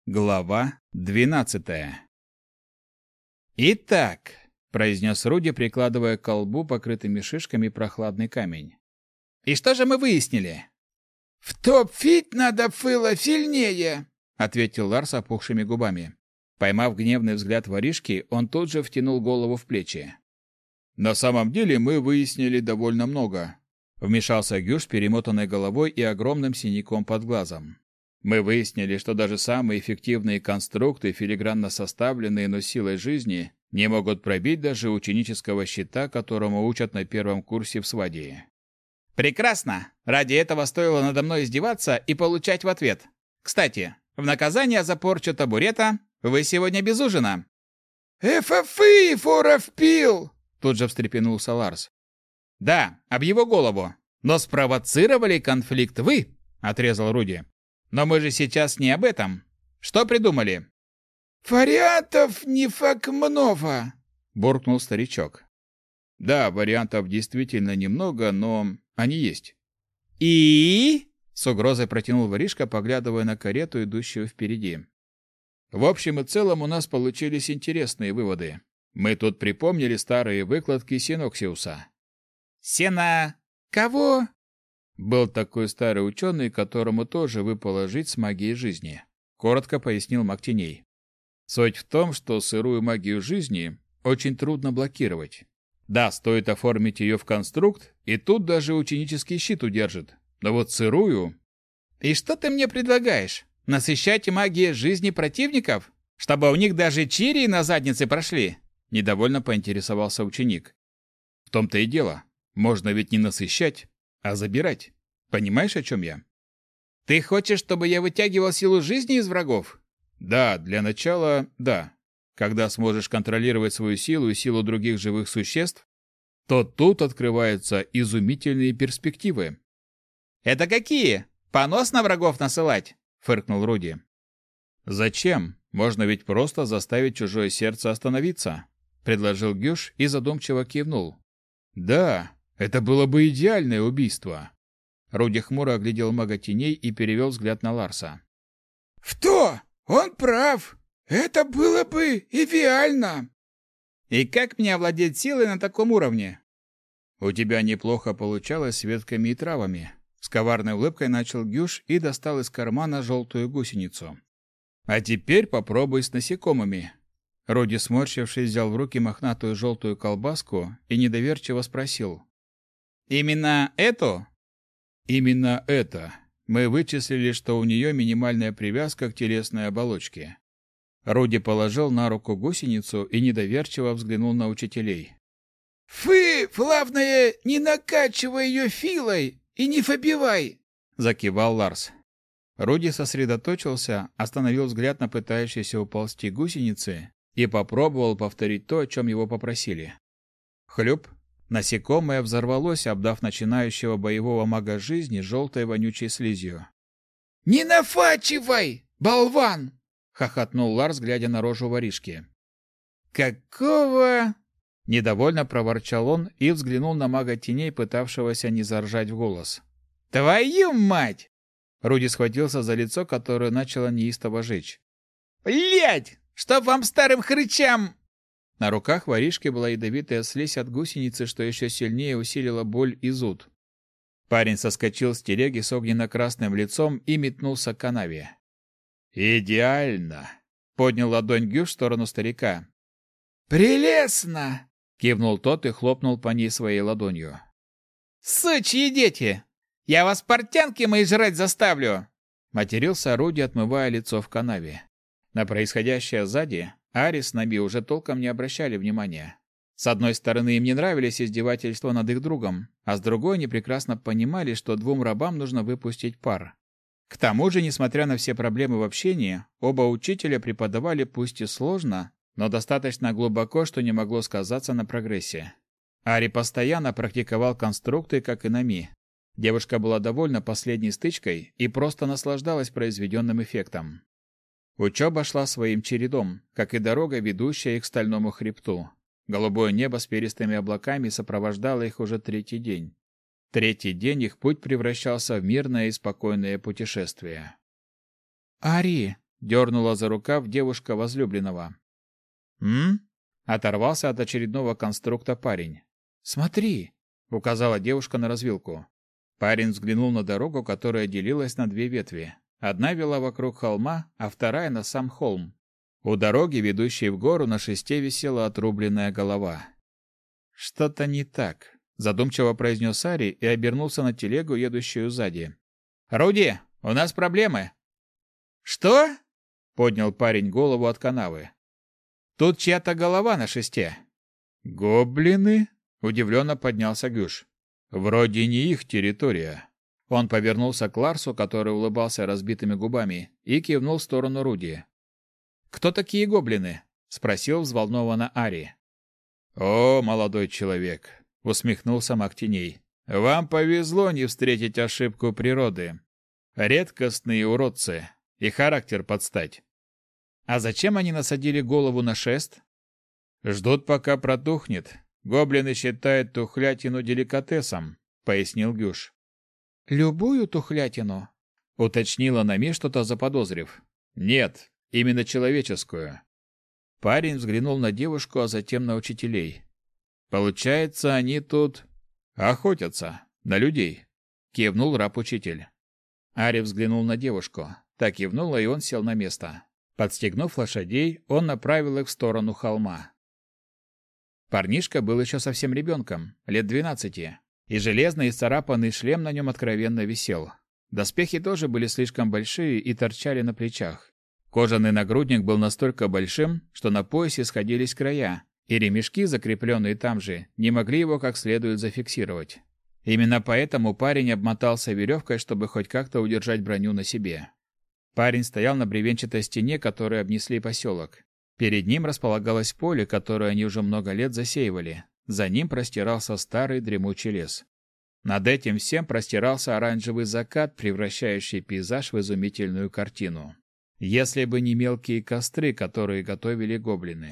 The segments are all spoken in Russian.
Глава 12. «Итак», — произнес Руди, прикладывая к колбу покрытыми шишками прохладный камень. «И что же мы выяснили?» «В топ-фит надо фыло сильнее», — ответил Ларс опухшими губами. Поймав гневный взгляд воришки, он тут же втянул голову в плечи. «На самом деле мы выяснили довольно много», — вмешался Гюш с перемотанной головой и огромным синяком под глазом. «Мы выяснили, что даже самые эффективные конструкты, филигранно составленные, но силой жизни, не могут пробить даже ученического щита, которому учат на первом курсе в Свадии». «Прекрасно! Ради этого стоило надо мной издеваться и получать в ответ. Кстати, в наказание за порчу табурета вы сегодня без ужина». «ФФИ, форов пил!» Тут же встрепенулся Ларс. «Да, об его голову. Но спровоцировали конфликт вы», — отрезал Руди. «Но мы же сейчас не об этом. Что придумали?» «Вариантов не фак много», — буркнул старичок. «Да, вариантов действительно немного, но они есть». «И?» — с угрозой протянул воришка, поглядывая на карету, идущую впереди. «В общем и целом у нас получились интересные выводы. Мы тут припомнили старые выкладки Синоксиуса». «Сена... кого?» «Был такой старый ученый, которому тоже выпало жить с магией жизни», — коротко пояснил маг теней. «Суть в том, что сырую магию жизни очень трудно блокировать. Да, стоит оформить ее в конструкт, и тут даже ученический щит удержит. Но вот сырую...» «И что ты мне предлагаешь? Насыщать магией жизни противников? Чтобы у них даже чири на заднице прошли?» — недовольно поинтересовался ученик. «В том-то и дело. Можно ведь не насыщать, а забирать. Понимаешь, о чем я?» «Ты хочешь, чтобы я вытягивал силу жизни из врагов?» «Да, для начала, да. Когда сможешь контролировать свою силу и силу других живых существ, то тут открываются изумительные перспективы». «Это какие? Понос на врагов насылать?» — фыркнул Руди. «Зачем? Можно ведь просто заставить чужое сердце остановиться», — предложил Гюш и задумчиво кивнул. «Да, это было бы идеальное убийство». Руди хмуро оглядел мага теней и перевел взгляд на Ларса. «Что? Он прав. Это было бы идеально». «И как мне овладеть силой на таком уровне?» «У тебя неплохо получалось с ветками и травами». С коварной улыбкой начал Гюш и достал из кармана желтую гусеницу. «А теперь попробуй с насекомыми». Руди, сморщившись, взял в руки мохнатую желтую колбаску и недоверчиво спросил. «Именно эту?» «Именно это. Мы вычислили, что у нее минимальная привязка к телесной оболочке». Руди положил на руку гусеницу и недоверчиво взглянул на учителей. «Фы, главное, не накачивай ее филой и не побивай!» — закивал Ларс. Руди сосредоточился, остановил взгляд на пытающейся уползти гусеницы и попробовал повторить то, о чем его попросили. Хлюп! Насекомое взорвалось, обдав начинающего боевого мага жизни желтой вонючей слизью. «Не нафачивай, болван!» — хохотнул Ларс, глядя на рожу воришки. «Какого?» — недовольно проворчал он и взглянул на мага теней, пытавшегося не заржать в голос. «Твою мать!» Руди схватился за лицо, которое начало неистово жечь. «Блядь! Чтоб вам старым хрычам!» На руках воришки была ядовитая слизь от гусеницы, что еще сильнее усилило боль и зуд. Парень соскочил с телеги с огненно-красным лицом и метнулся к канаве. «Идеально!» — поднял ладонь Гюш в сторону старика. «Прелестно!» — кивнул тот и хлопнул по ней своей ладонью. «Сучьи дети! Я вас портянки мои жрать заставлю!» — матерился Руди, отмывая лицо в канаве. На происходящее сзади Ари с Наби уже толком не обращали внимания. С одной стороны, им не нравились издевательства над их другом, а с другой они прекрасно понимали, что двум рабам нужно выпустить пар. К тому же, несмотря на все проблемы в общении, оба учителя преподавали пусть и сложно, но достаточно глубоко, что не могло сказаться на прогрессе. Ари постоянно практиковал конструкты, как и Нами. Девушка была довольна последней стычкой и просто наслаждалась произведенным эффектом. Учеба шла своим чередом, как и дорога, ведущая к стальному хребту. Голубое небо с перистыми облаками сопровождало их уже третий день. Третий день их путь превращался в мирное и спокойное путешествие. «Ари, дернула за рукав девушка возлюбленного. «М?» — оторвался от очередного конструкта парень. «Смотри!» — указала девушка на развилку. Парень взглянул на дорогу, которая делилась на две ветви. Одна вела вокруг холма, а вторая на сам холм. У дороги, ведущей в гору, на шесте висела отрубленная голова. «Что-то не так», — задумчиво произнес Ари и обернулся на телегу, едущую сзади. «Руди, у нас проблемы!» «Что?» — поднял парень голову от канавы. «Тут чья-то голова на шесте». «Гоблины?» — удивленно поднялся Гюш. «Вроде не их территория». Он повернулся к Ларсу, который улыбался разбитыми губами, и кивнул в сторону Руди. «Кто такие гоблины?» — спросил взволнованно Ари. «О, молодой человек!» — усмехнулся маг теней. «Вам повезло не встретить ошибку природы. Редкостные уродцы, и характер подстать». «А зачем они насадили голову на шест?» «Ждут, пока протухнет. Гоблины считают тухлятину деликатесом», — пояснил Гюш. «Любую тухлятину?» — уточнила Нами, что-то заподозрив. «Нет, именно человеческую». Парень взглянул на девушку, а затем на учителей. «Получается, они тут охотятся на людей», — кивнул раб-учитель. Ари взглянул на девушку. Так кивнула, и он сел на место. Подстегнув лошадей, он направил их в сторону холма. Парнишка был еще совсем ребенком, лет 12, и железный исцарапанный шлем на нем откровенно висел. Доспехи тоже были слишком большие и торчали на плечах. Кожаный нагрудник был настолько большим, что на поясе сходились края, и ремешки, закрепленные там же, не могли его как следует зафиксировать. Именно поэтому парень обмотался веревкой, чтобы хоть как-то удержать броню на себе. Парень стоял на бревенчатой стене, которой обнесли поселок. Перед ним располагалось поле, которое они уже много лет засеивали. За ним простирался старый дремучий лес. Над этим всем простирался оранжевый закат, превращающий пейзаж в изумительную картину. Если бы не мелкие костры, которые готовили гоблины.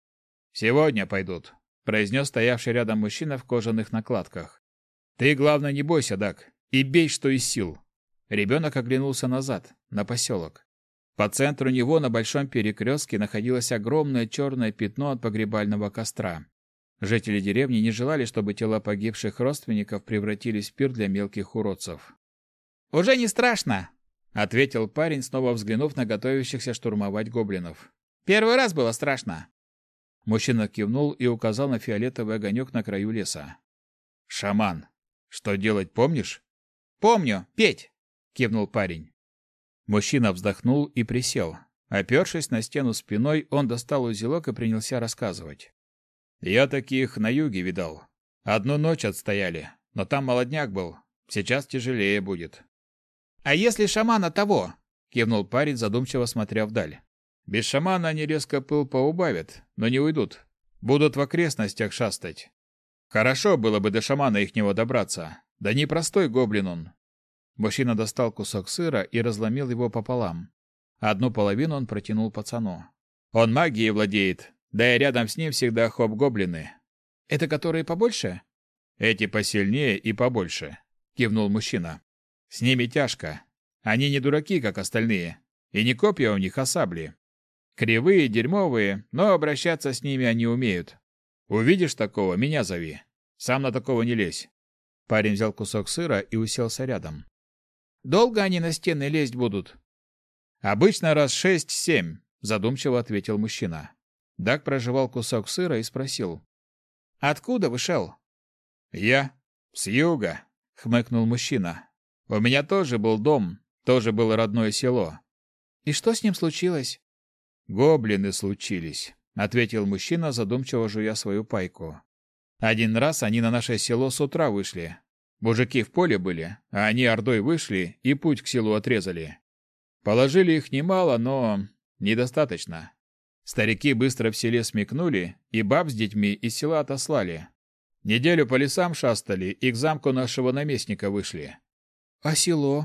«Сегодня пойдут», — произнес стоявший рядом мужчина в кожаных накладках. «Ты, главное, не бойся, Дак, и бей, что из сил». Ребенок оглянулся назад, на поселок. По центру него на большом перекрестке находилось огромное черное пятно от погребального костра. Жители деревни не желали, чтобы тела погибших родственников превратились в пир для мелких уродцев. «Уже не страшно», — ответил парень, снова взглянув на готовящихся штурмовать гоблинов. «Первый раз было страшно». Мужчина кивнул и указал на фиолетовый огонек на краю леса. «Шаман, что делать, помнишь?» «Помню, петь!» — кивнул парень. Мужчина вздохнул и присел. Опершись на стену спиной, он достал узелок и принялся рассказывать. «Я таких на юге видал. Одну ночь отстояли, но там молодняк был. Сейчас тяжелее будет». «А если шамана того?» — кивнул парень, задумчиво смотря вдаль. «Без шамана они резко пыл поубавят, но не уйдут. Будут в окрестностях шастать. Хорошо было бы до шамана ихнего добраться. Да непростой гоблин он». Мужчина достал кусок сыра и разломил его пополам. Одну половину он протянул пацану. «Он магией владеет, да и рядом с ним всегда хоб-гоблины». «Это которые побольше?» «Эти посильнее и побольше», — кивнул мужчина. «С ними тяжко. Они не дураки, как остальные. И не копья у них, а сабли. Кривые, дерьмовые, но обращаться с ними они умеют. Увидишь такого, меня зови. Сам на такого не лезь». Парень взял кусок сыра и уселся рядом. «Долго они на стены лезть будут?» «Обычно раз 6-7», — задумчиво ответил мужчина. Дак прожевал кусок сыра и спросил. «Откуда вышел?» «Я? С юга», — хмыкнул мужчина. «У меня тоже был дом, тоже было родное село». «И что с ним случилось?» «Гоблины случились», — ответил мужчина, задумчиво жуя свою пайку. «Один раз они на наше село с утра вышли. Мужики в поле были, а они ордой вышли и путь к селу отрезали. Положили их немало, но недостаточно. Старики быстро в селе смекнули и баб с детьми из села отослали. Неделю по лесам шастали и к замку нашего наместника вышли». «А село?»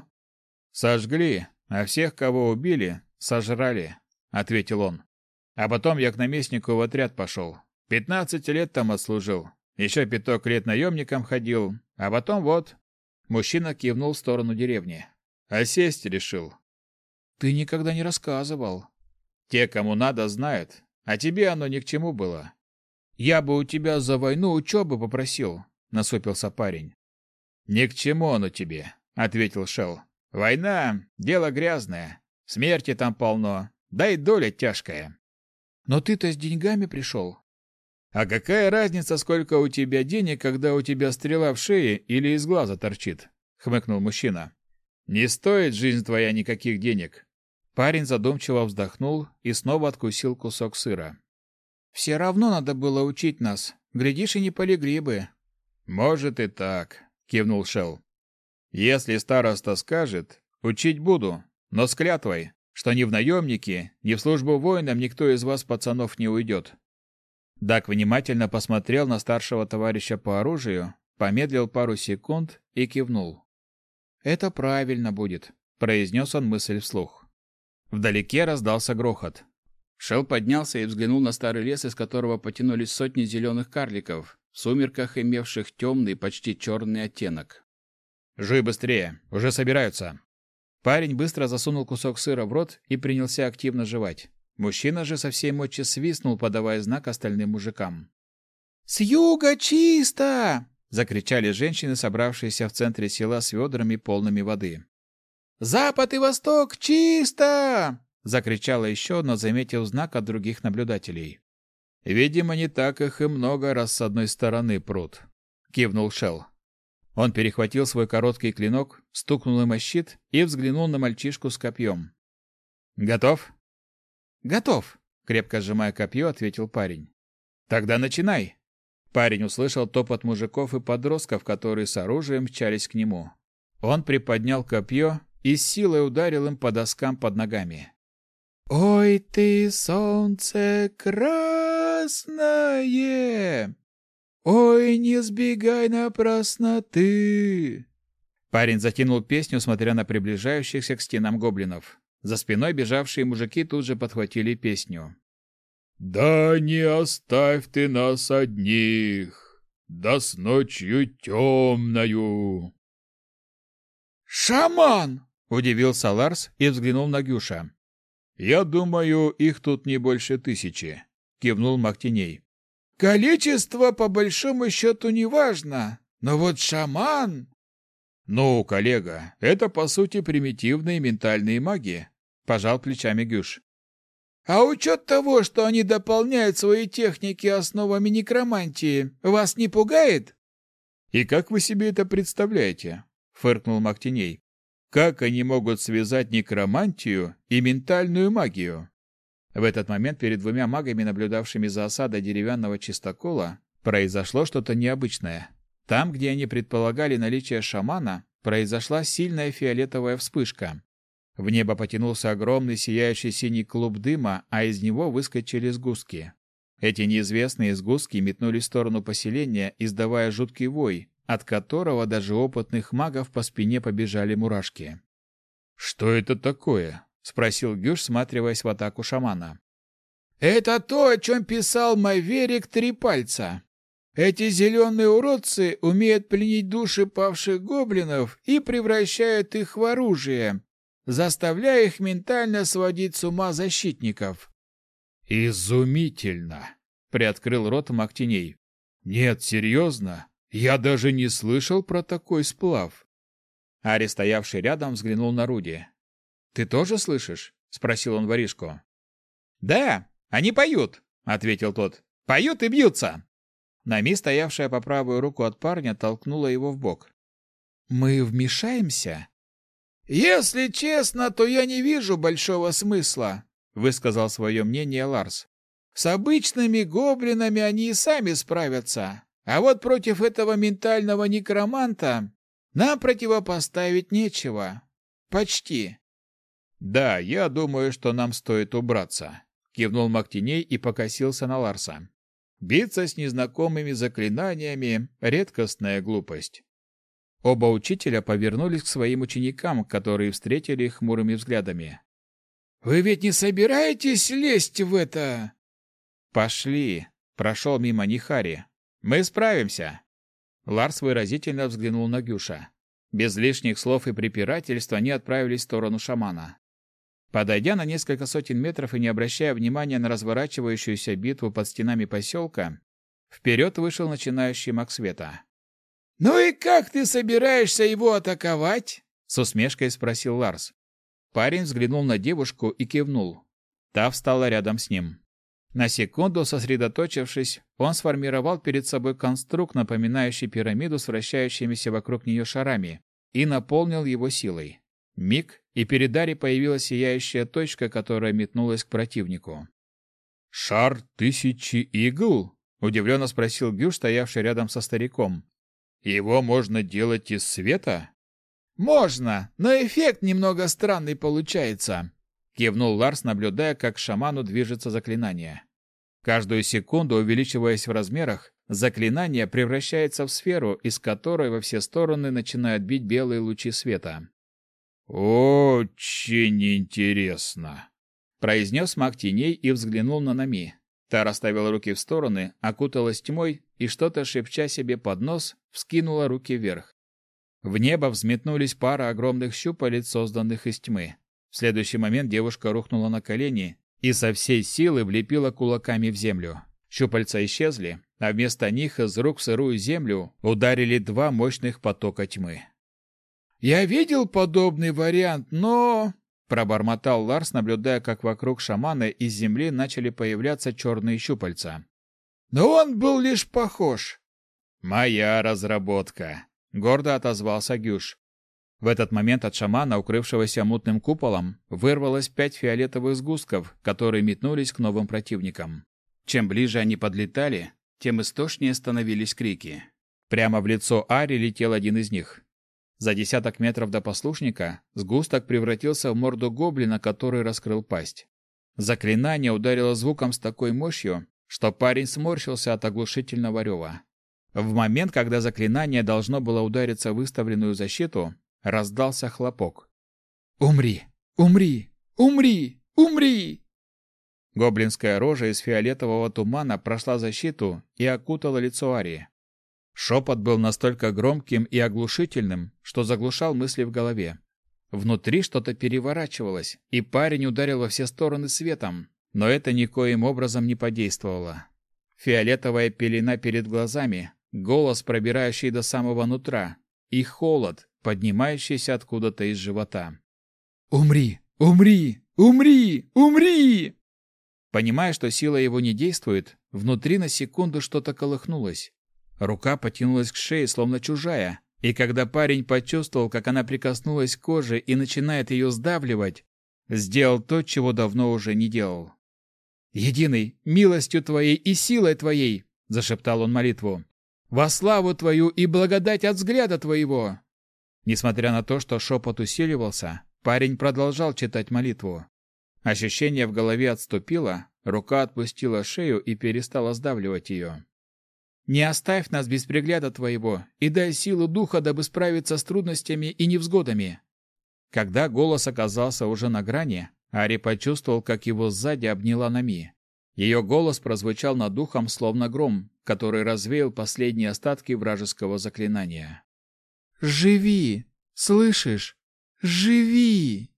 «Сожгли, а всех, кого убили, сожрали», — ответил он. «А потом я к наместнику в отряд пошел. 15 лет там отслужил. Еще 5 лет наемником ходил, а потом вот...» Мужчина кивнул в сторону деревни. «Осесть решил». Ты никогда не рассказывал. Те, кому надо, знают, а тебе оно ни к чему было. Я бы у тебя за войну учебы попросил, насупился парень. Ни к чему оно тебе, ответил Шел. Война — дело грязное, смерти там полно, да и доля тяжкая. Но ты-то с деньгами пришел. А какая разница, сколько у тебя денег, когда у тебя стрела в шее или из глаза торчит? Хмыкнул мужчина. Не стоит жизнь твоя никаких денег. Парень задумчиво вздохнул и снова откусил кусок сыра. Все равно надо было учить нас. Глядишь, и не полегли бы. Может и так, кивнул Шел. Если староста скажет, учить буду, но с клятвой, что ни в наемники, ни в службу воинам никто из вас, пацанов, не уйдет. Дак внимательно посмотрел на старшего товарища по оружию, помедлил пару секунд и кивнул. «Это правильно будет», — произнес он мысль вслух. Вдалеке раздался грохот. Шел поднялся и взглянул на старый лес, из которого потянулись сотни зеленых карликов, в сумерках имевших темный, почти черный оттенок. «Жуй быстрее, уже собираются». Парень быстро засунул кусок сыра в рот и принялся активно жевать. Мужчина же со всей мочи свистнул, подавая знак остальным мужикам. «С юга чисто!» — закричали женщины, собравшиеся в центре села с ведрами, полными воды. «Запад и восток чисто!» — закричала еще, но заметив знак от других наблюдателей. «Видимо, не так их и много, раз с одной стороны прут», — кивнул Шел. Он перехватил свой короткий клинок, стукнул им о щит и взглянул на мальчишку с копьем. «Готов?» «Готов», — крепко сжимая копье, ответил парень. «Тогда начинай». Парень услышал топот мужиков и подростков, которые с оружием мчались к нему. Он приподнял копье и с силой ударил им по доскам под ногами. «Ой ты, солнце красное! Ой, не сбегай напрасно ты!» Парень затянул песню, смотря на приближающихся к стенам гоблинов. За спиной бежавшие мужики тут же подхватили песню. «Да не оставь ты нас одних, да с ночью темною!» «Шаман!» — удивился Ларс и взглянул на Гюша. «Я думаю, их тут не больше 1000», — кивнул Мактиней. «Количество по большому счету не важно, но вот шаман...» «Ну, коллега, это по сути примитивные ментальные маги», — пожал плечами Гюш. «А учет того, что они дополняют свои техники основами некромантии, вас не пугает?» «И как вы себе это представляете?» — фыркнул Мактиней. «Как они могут связать некромантию и ментальную магию?» В этот момент перед двумя магами, наблюдавшими за осадой деревянного чистокола, произошло что-то необычное. Там, где они предполагали наличие шамана, произошла сильная фиолетовая вспышка. В небо потянулся огромный сияющий синий клуб дыма, а из него выскочили сгустки. Эти неизвестные сгустки метнулись в сторону поселения, издавая жуткий вой, от которого даже опытных магов по спине побежали мурашки. «Что это такое?» — спросил Гюш, всматриваясь в атаку шамана. «Это то, о чем писал Майверик Три Пальца. Эти зеленые уродцы умеют пленить души павших гоблинов и превращают их в оружие, заставляя их ментально сводить с ума защитников». «Изумительно!» — приоткрыл рот Мактиней. «Нет, серьезно? Я даже не слышал про такой сплав». Ари, стоявший рядом, взглянул на Руди. «Ты тоже слышишь?» — спросил он воришку. «Да, они поют», — ответил тот. «Поют и бьются». Нами, стоявшая по правую руку от парня, толкнула его в бок. «Мы вмешаемся?» «Если честно, то я не вижу большого смысла», — высказал свое мнение Ларс. «С обычными гоблинами они и сами справятся, а вот против этого ментального некроманта нам противопоставить нечего. Почти». «Да, я думаю, что нам стоит убраться», — кивнул Мактиней и покосился на Ларса. «Биться с незнакомыми заклинаниями — редкостная глупость». Оба учителя повернулись к своим ученикам, которые встретили их хмурыми взглядами. «Вы ведь не собираетесь лезть в это?» «Пошли!» — прошел мимо них Ари. «Мы справимся!» Ларс выразительно взглянул на Гюша. Без лишних слов и препирательств они отправились в сторону шамана. Подойдя на несколько сотен метров и не обращая внимания на разворачивающуюся битву под стенами поселка, вперед вышел начинающий маг света. «Ну и как ты собираешься его атаковать?» — с усмешкой спросил Ларс. Парень взглянул на девушку и кивнул. Та встала рядом с ним. На секунду сосредоточившись, он сформировал перед собой конструкт, напоминающий пирамиду с вращающимися вокруг нее шарами, и наполнил его силой. Миг, и перед Ари появилась сияющая точка, которая метнулась к противнику. «Шар 1000 игл?» — удивленно спросил Гюш, стоявший рядом со стариком. «Его можно делать из света?» «Можно, но эффект немного странный получается», — кивнул Ларс, наблюдая, как к шаману движется заклинание. Каждую секунду, увеличиваясь в размерах, заклинание превращается в сферу, из которой во все стороны начинают бить белые лучи света. «Очень интересно», — произнес маг теней и взглянул на Нами. Та расставила руки в стороны, окуталась тьмой и, что-то шепча себе под нос, вскинула руки вверх. В небо взметнулись пара огромных щупалец, созданных из тьмы. В следующий момент девушка рухнула на колени и со всей силы влепила кулаками в землю. Щупальца исчезли, а вместо них из рук в сырую землю ударили два мощных потока тьмы. «Я видел подобный вариант, но...» — пробормотал Ларс, наблюдая, как вокруг шамана из земли начали появляться черные щупальца. «Но он был лишь похож». «Моя разработка», — гордо отозвался Гюш. В этот момент от шамана, укрывшегося мутным куполом, вырвалось 5 фиолетовых сгустков, которые метнулись к новым противникам. Чем ближе они подлетали, тем истошнее становились крики. Прямо в лицо Ари летел один из них. За десяток метров до послушника сгусток превратился в морду гоблина, который раскрыл пасть. Заклинание ударило звуком с такой мощью, что парень сморщился от оглушительного рева. В момент, когда заклинание должно было удариться в выставленную защиту, раздался хлопок. «Умри! Умри! Умри! Умри!» Гоблинская рожа из фиолетового тумана прошла защиту и окутала лицо Арии. Шепот был настолько громким и оглушительным, что заглушал мысли в голове. Внутри что-то переворачивалось, и парень ударил во все стороны светом, но это никоим образом не подействовало. Фиолетовая пелена перед глазами, голос, пробирающий до самого нутра, и холод, поднимающийся откуда-то из живота. «Умри! Умри! Умри! Умри!» Понимая, что сила его не действует, внутри на секунду что-то колыхнулось. Рука потянулась к шее, словно чужая, и когда парень почувствовал, как она прикоснулась к коже и начинает ее сдавливать, сделал то, чего давно уже не делал. «Единый, милостью Твоей и силой Твоей!» — зашептал он молитву. «Во славу Твою и благодать от взгляда Твоего!» Несмотря на то, что шепот усиливался, парень продолжал читать молитву. Ощущение в голове отступило, рука отпустила шею и перестала сдавливать ее. «Не оставь нас без пригляда Твоего и дай силу духа, дабы справиться с трудностями и невзгодами». Когда голос оказался уже на грани, Ари почувствовал, как его сзади обняла Нами. Ее голос прозвучал над ухом, словно гром, который развеял последние остатки вражеского заклинания. «Живи! Слышишь? Живи!»